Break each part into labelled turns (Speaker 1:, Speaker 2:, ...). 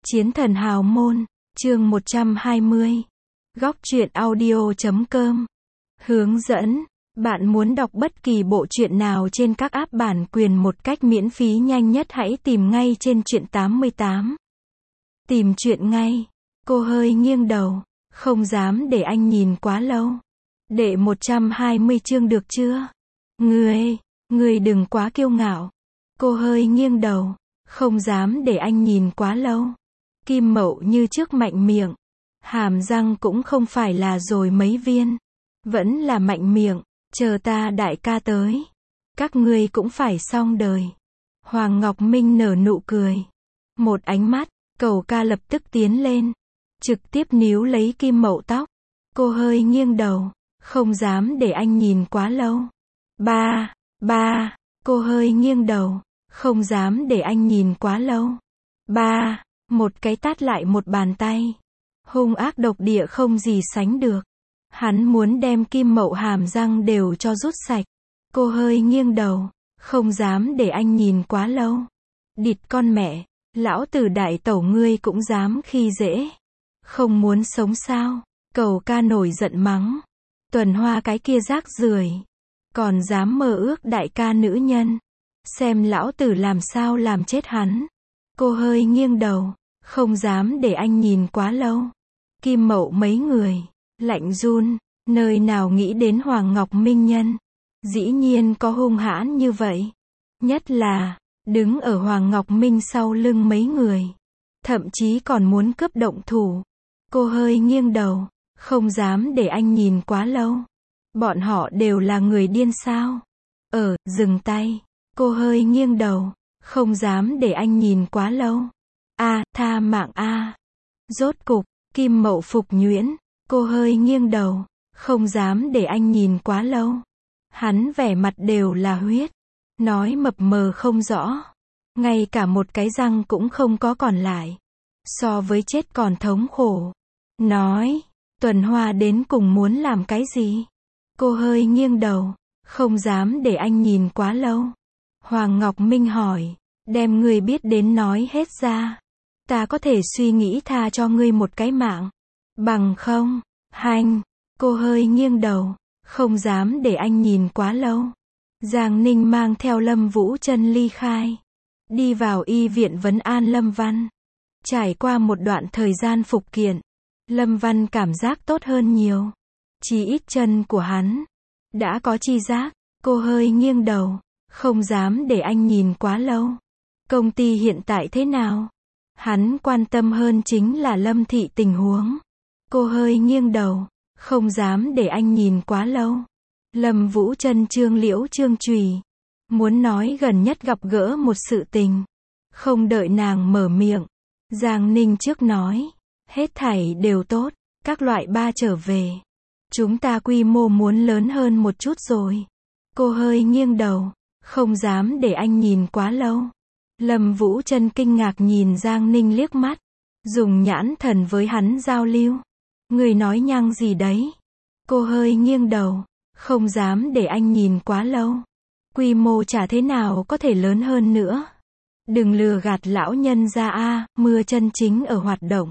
Speaker 1: Chiến thần hào môn, chương 120. Góc truyện audio.com. Hướng dẫn. Bạn muốn đọc bất kỳ bộ truyện nào trên các app bản quyền một cách miễn phí nhanh nhất hãy tìm ngay trên truyện 88. Tìm truyện ngay. Cô hơi nghiêng đầu, không dám để anh nhìn quá lâu. Đệ 120 chương được chưa? Ngươi đừng quá kiêu ngạo. Cô hơi nghiêng đầu, không dám để anh nhìn quá lâu. Kim Mậu như trước mạnh miệng. Hàm răng cũng không phải là rồi mấy viên. Vẫn là mạnh miệng, chờ ta đại ca tới. Các ngươi cũng phải xong đời. Hoàng Ngọc Minh nở nụ cười. Một ánh mắt, Cầu ca lập tức tiến lên. Trực tiếp níu lấy Kim Mậu tóc. Cô hơi nghiêng đầu, không dám để anh nhìn quá lâu. Ba, cô hơi nghiêng đầu, không dám để anh nhìn quá lâu. Ba, một cái tát lại một bàn tay. Hung ác độc địa không gì sánh được. Hắn muốn đem Kim Mậu hàm răng đều cho rút sạch. Cô hơi nghiêng đầu, không dám để anh nhìn quá lâu. Địt con mẹ, lão tử đại tẩu ngươi cũng dám khi dễ. Không muốn sống sao? Cầu ca nổi giận mắng. Tuần Hoa cái kia rác rưởi, còn dám mơ ước đại ca nữ nhân. Xem lão tử làm sao làm chết hắn. Cô hơi nghiêng đầu, không dám để anh nhìn quá lâu. Kim Mậu mấy người, lạnh run, nơi nào nghĩ đến Hoàng Ngọc Minh nhân. Dĩ nhiên có hung hãn như vậy. Nhất là, đứng ở Hoàng Ngọc Minh sau lưng mấy người. Thậm chí còn muốn cướp động thủ. Cô hơi nghiêng đầu, không dám để anh nhìn quá lâu. Bọn họ đều là người điên sao? Dừng tay. Cô hơi nghiêng đầu, không dám để anh nhìn quá lâu. Tha mạng Rốt cục, Kim Mậu phục nhuyễn. Cô hơi nghiêng đầu, không dám để anh nhìn quá lâu. Hắn vẻ mặt đều là huyết. Nói mập mờ không rõ. Ngay cả một cái răng cũng không có còn lại. So với chết còn thống khổ. Nói, Tuần Hoa đến cùng muốn làm cái gì? Cô hơi nghiêng đầu, không dám để anh nhìn quá lâu. Hoàng Ngọc Minh hỏi, đem ngươi biết đến nói hết ra. Ta có thể suy nghĩ tha cho ngươi một cái mạng. Bằng không, hành. Cô hơi nghiêng đầu, không dám để anh nhìn quá lâu. Giang Ninh mang theo Lâm Vũ Chân ly khai. Đi vào y viện vấn an Lâm Văn. Trải qua một đoạn thời gian phục kiện, Lâm Văn cảm giác tốt hơn nhiều. Chí ít chân của hắn đã có chi giác. Cô hơi nghiêng đầu, không dám để anh nhìn quá lâu. Công ty hiện tại thế nào? Hắn quan tâm hơn chính là Lâm thị tình huống. Cô hơi nghiêng đầu, không dám để anh nhìn quá lâu. Lâm Vũ Chân Trương Liễu Trương Trùy muốn nói gần nhất gặp gỡ một sự tình. Không đợi nàng mở miệng, Giang Ninh trước nói, hết thảy đều tốt, các loại ba trở về. Chúng ta quy mô muốn lớn hơn một chút rồi. Cô hơi nghiêng đầu, không dám để anh nhìn quá lâu. Lâm Vũ Chân kinh ngạc nhìn Giang Ninh liếc mắt, dùng nhãn thần với hắn giao lưu. Người nói nhăng gì đấy? Cô hơi nghiêng đầu, không dám để anh nhìn quá lâu. Quy mô chả thế nào có thể lớn hơn nữa. Đừng lừa gạt lão nhân ra mưa chân chính ở hoạt động.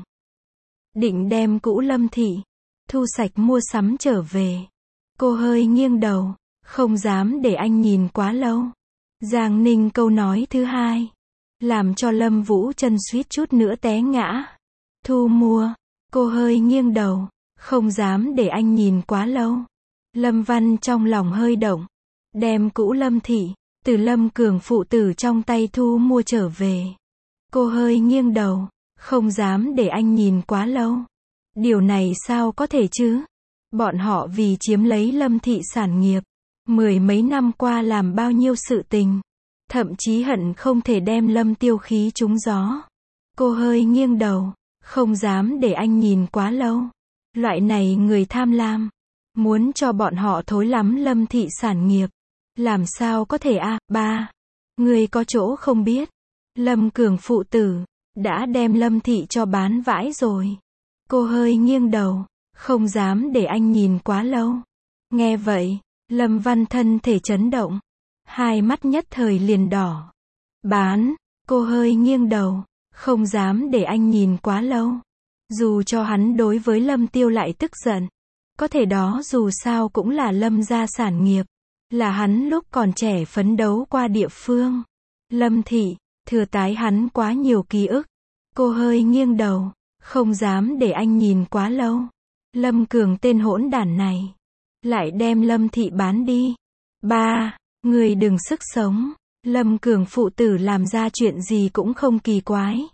Speaker 1: Định đem cũ Lâm thị thu sạch mua sắm trở về. Cô hơi nghiêng đầu, không dám để anh nhìn quá lâu. Giang Ninh câu nói thứ hai, làm cho Lâm Vũ Chân suýt chút nữa té ngã. Thu mua. Cô hơi nghiêng đầu, không dám để anh nhìn quá lâu. Lâm Văn trong lòng hơi động. Đem cũ Lâm thị, từ Lâm Cường phụ tử trong tay thu mua trở về. Cô hơi nghiêng đầu, không dám để anh nhìn quá lâu. Điều này sao có thể chứ? Bọn họ vì chiếm lấy Lâm thị sản nghiệp, mười mấy năm qua làm bao nhiêu sự tình. Thậm chí hận không thể đem Lâm Tiêu khí trúng gió. Cô hơi nghiêng đầu, không dám để anh nhìn quá lâu. Loại này người tham lam, muốn cho bọn họ thối lắm Lâm thị sản nghiệp. Làm sao có thể ba. Người có chỗ không biết. Lâm Cường phụ tử đã đem Lâm thị cho bán vãi rồi. Cô hơi nghiêng đầu, không dám để anh nhìn quá lâu. Nghe vậy, Lâm Văn thân thể chấn động. Hai mắt nhất thời liền đỏ. Bán. Cô hơi nghiêng đầu, Không dám để anh nhìn quá lâu. Dù cho hắn đối với Lâm Tiêu lại tức giận. Có thể đó dù sao cũng là Lâm gia sản nghiệp. Là hắn lúc còn trẻ phấn đấu qua địa phương. Lâm thị, thừa tái hắn quá nhiều ký ức. Cô hơi nghiêng đầu. Không dám để anh nhìn quá lâu. Lâm Cường tên hỗn đản này. Lại đem Lâm thị bán đi. Ba, người đừng sức sống. Lâm Cường phụ tử làm ra chuyện gì cũng không kỳ quái.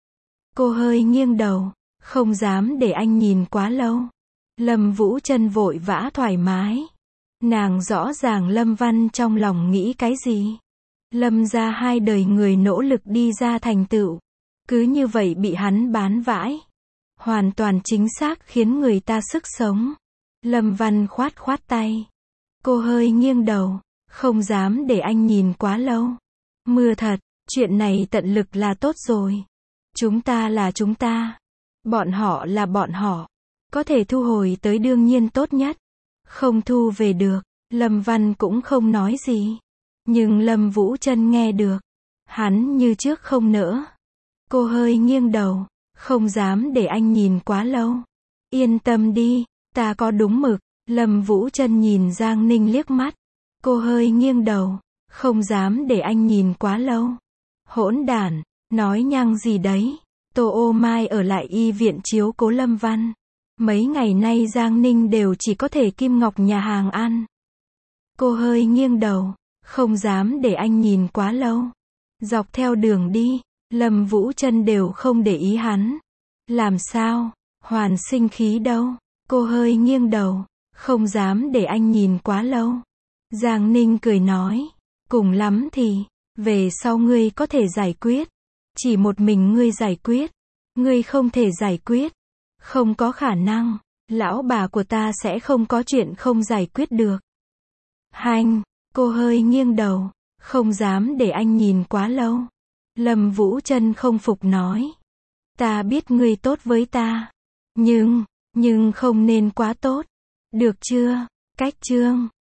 Speaker 1: Cô hơi nghiêng đầu. Không dám để anh nhìn quá lâu. Lâm Vũ Trân vội vã thoải mái. Nàng rõ ràng Lâm Văn trong lòng nghĩ cái gì. Lâm gia 2 đời người nỗ lực đi ra thành tựu. Cứ như vậy bị hắn bán vãi. Hoàn toàn chính xác khiến người ta sức sống. Lâm Văn khoát khoát tay. Cô hơi nghiêng đầu. Không dám để anh nhìn quá lâu. Mưa thật, chuyện này tận lực là tốt rồi. Chúng ta là chúng ta. Bọn họ là bọn họ. Có thể thu hồi tới đương nhiên tốt nhất. Không thu về được, Lâm Văn cũng không nói gì. Nhưng Lâm Vũ Trân nghe được. Hắn như trước không nỡ. Cô hơi nghiêng đầu. Không dám để anh nhìn quá lâu. Yên tâm đi, ta có đúng mực. Lâm Vũ Trân nhìn Giang Ninh liếc mắt. Cô hơi nghiêng đầu. Không dám để anh nhìn quá lâu. Hỗn đản, nói nhăng gì đấy. Tô Ô Mai ở lại y viện chiếu cố Lâm Văn. Mấy ngày nay Giang Ninh đều chỉ có thể kim ngọc nhà hàng ăn. Cô hơi nghiêng đầu. Không dám để anh nhìn quá lâu. Dọc theo đường đi, Lâm Vũ Trân đều không để ý hắn. Làm sao? Hoàn sinh khí đâu? Cô hơi nghiêng đầu. Không dám để anh nhìn quá lâu. Giang Ninh cười nói. Cùng lắm thì, về sau ngươi có thể giải quyết. Chỉ một mình ngươi giải quyết. Ngươi không thể giải quyết. Không có khả năng. Lão bà của ta sẽ không có chuyện không giải quyết được. Hành. Cô hơi nghiêng đầu. Không dám để anh nhìn quá lâu. Lâm Vũ Trân không phục nói. Ta biết ngươi tốt với ta. Nhưng không nên quá tốt. Được chưa? Cách chương.